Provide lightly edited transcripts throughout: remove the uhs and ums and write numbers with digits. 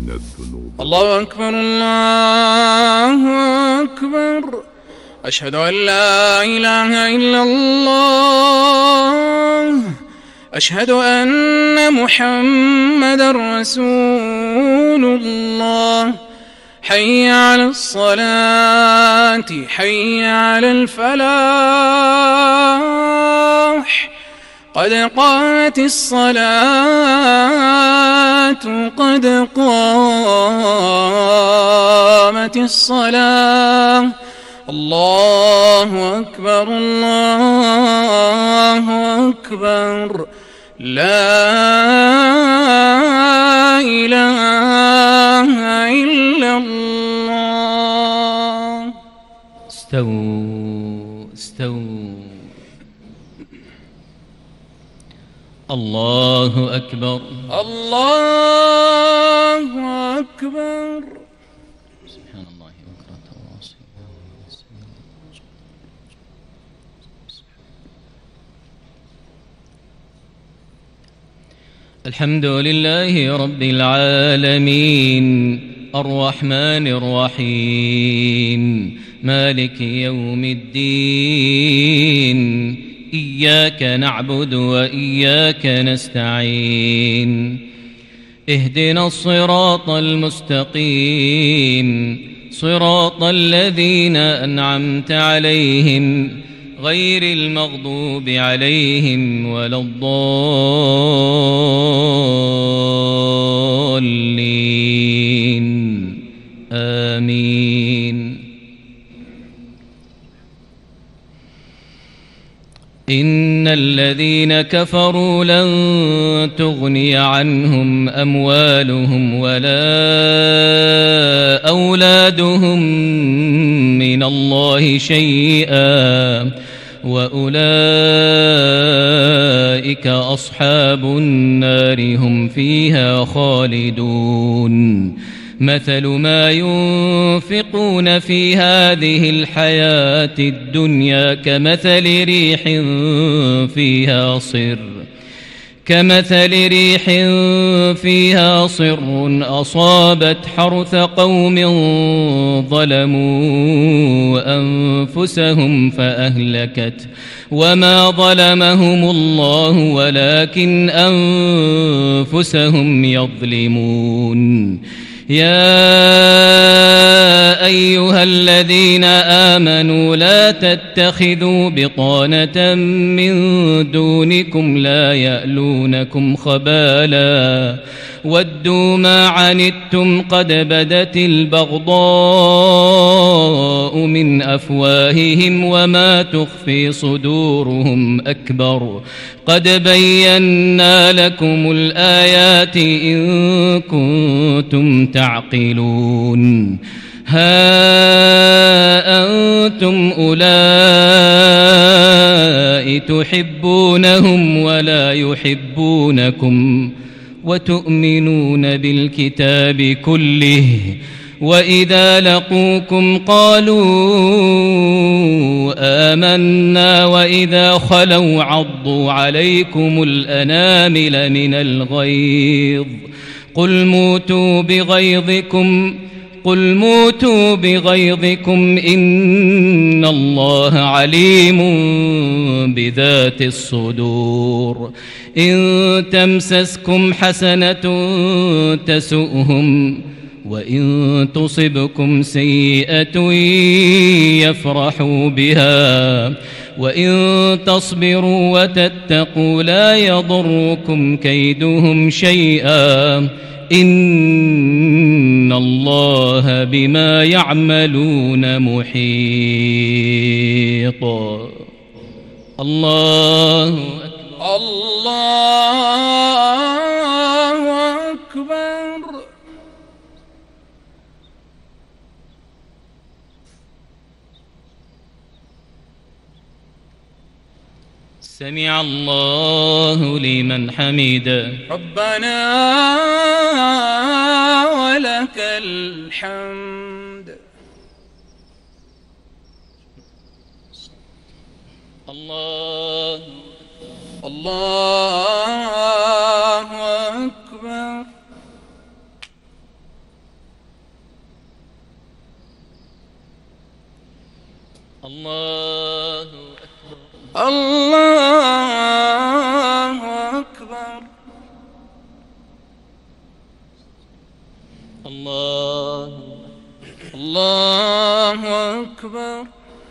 من الذنوب. الله أكبر الله أكبر. أشهد أن لا إله إلا الله. أشهد أن محمدًا رسول الله. حي على الصلاة، حي على الفلاح، قد قامت الصلاة، قد قامت الصلاة. الله أكبر الله أكبر. لا إله إلا الله. استووا استووا. الله أكبر الله أكبر. سبحان الله بكرة وأصيلا. الحمد لله رب العالمين الرحمن الرحيم مالك يوم الدين. إياك نعبد وإياك نستعين. اهدنا الصراط المستقيم صراط الذين أنعمت عليهم غير المغضوب عليهم ولا الضالين. آمين. إن الذين كفروا لن تغني عنهم أموالهم ولا أولادهم من الله شيئا وأولئك أصحاب النار هم فيها خالدون. مثل ما ينفقون في هذه الحياة الدنيا كمثل ريح فيها صر أصابت حرث قوم ظلموا أنفسهم فأهلكت وما ظلمهم الله ولكن أنفسهم يظلمون. يا أيها الذين آمنوا لا تتخذوا بطانة من دونكم لا يألونكم خبالا ودوا ما عنتم قد بدت البغضاء من أفواههم وما تخفي صدورهم أكبر. قد بينا لكم الآيات إن كنتم تعقلون. ها أنتم أولئك تحبونهم ولا يحبونكم وتؤمنون بالكتاب كله وإذا لقوكم قالوا آمنا وإذا خلوا عضوا عليكم الأنامل من الغيظ قل موتوا بغيظكم إن الله عليم بذات الصدور. إن تمسسكم حسنة تسؤهم وإن تصبكم سيئة يفرحوا بها وإن تصبروا وتتقوا لا يضركم كيدهم شيئا إن الله بما يعملون محيط. الله أكبر الله أكبر. سمع الله لمن حمده. ربنا ولك الحمد. الله الله أكبر. الله أكبر. الله أكبر. الله أكبر.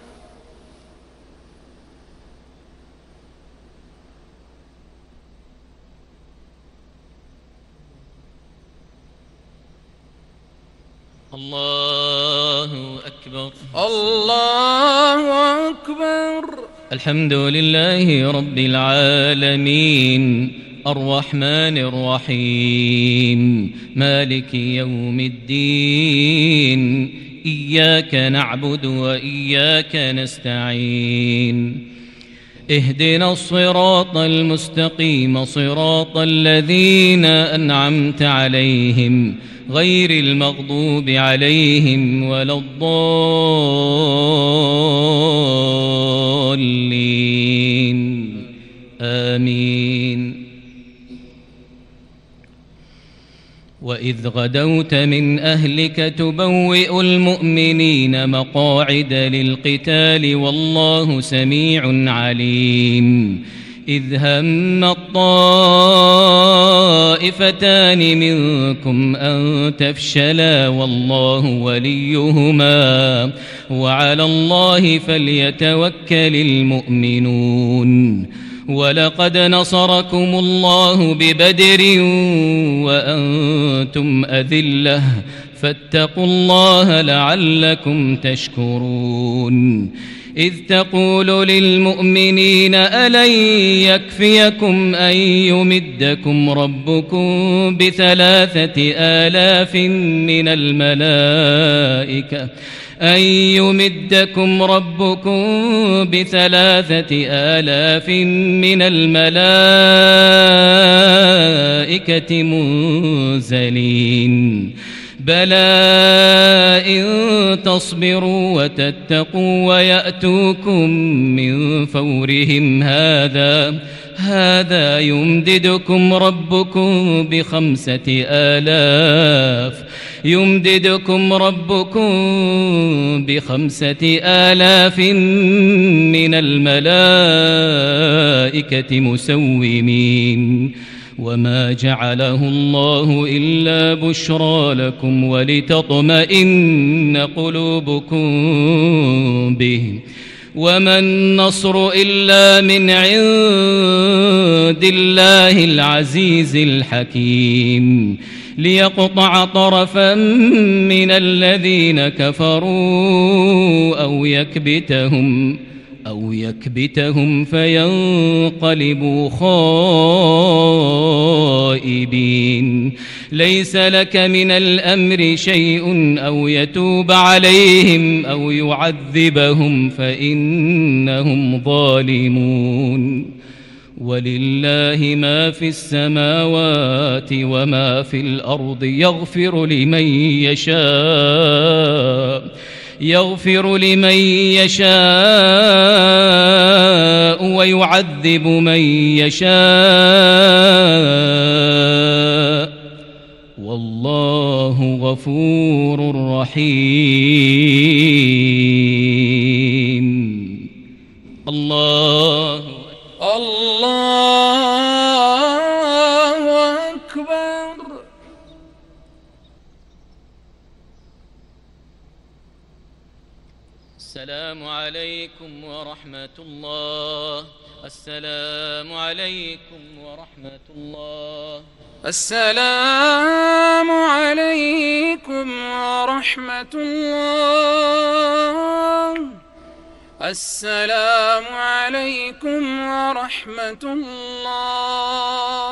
الله أكبر. الله أكبر. الحمد لله رب العالمين الرحمن الرحيم مالك يوم الدين إياك نعبد وإياك نستعين اهدنا الصراط المستقيم صراط الذين أنعمت عليهم غير المغضوب عليهم ولا الضالين آمين. وإذ غدوت من أهلك تبوئ المؤمنين مقاعد للقتال والله سميع عليم. إذ هم الطائفتان منكم أن تفشلا والله وليهما وعلى الله فليتوكل المؤمنون. ولقد نصركم الله ببدر وأنتم أذلة فاتقوا الله لعلكم تشكرون. إذ تقول للمؤمنين ألن يكفيكم أن يمدكم ربكم ب3,000 من الملائكة منزلين بلى إن تصبروا وتتقوا ويأتوكم من فورهم هذا يمددكم ربكم ب5,000 من الملائكة مسومين. وما جعله الله إلا بشرى لكم ولتطمئن قلوبكم به وما النصر إلا من عند الله العزيز الحكيم. ليقطع طرفا من الذين كفروا أو يكبتهم فينقلبوا خائبين. ليس لك من الأمر شيء أو يتوب عليهم أو يعذبهم فإنهم ظالمون. ولله ما في السماوات وما في الأرض يغفر لمن يشاء ويعذب من يشاء والله غفور رحيم. الله أكبر. السلام عليكم ورحمة الله. السلام عليكم ورحمة الله. السلام عليكم ورحمة الله. السلام عليكم ورحمة الله.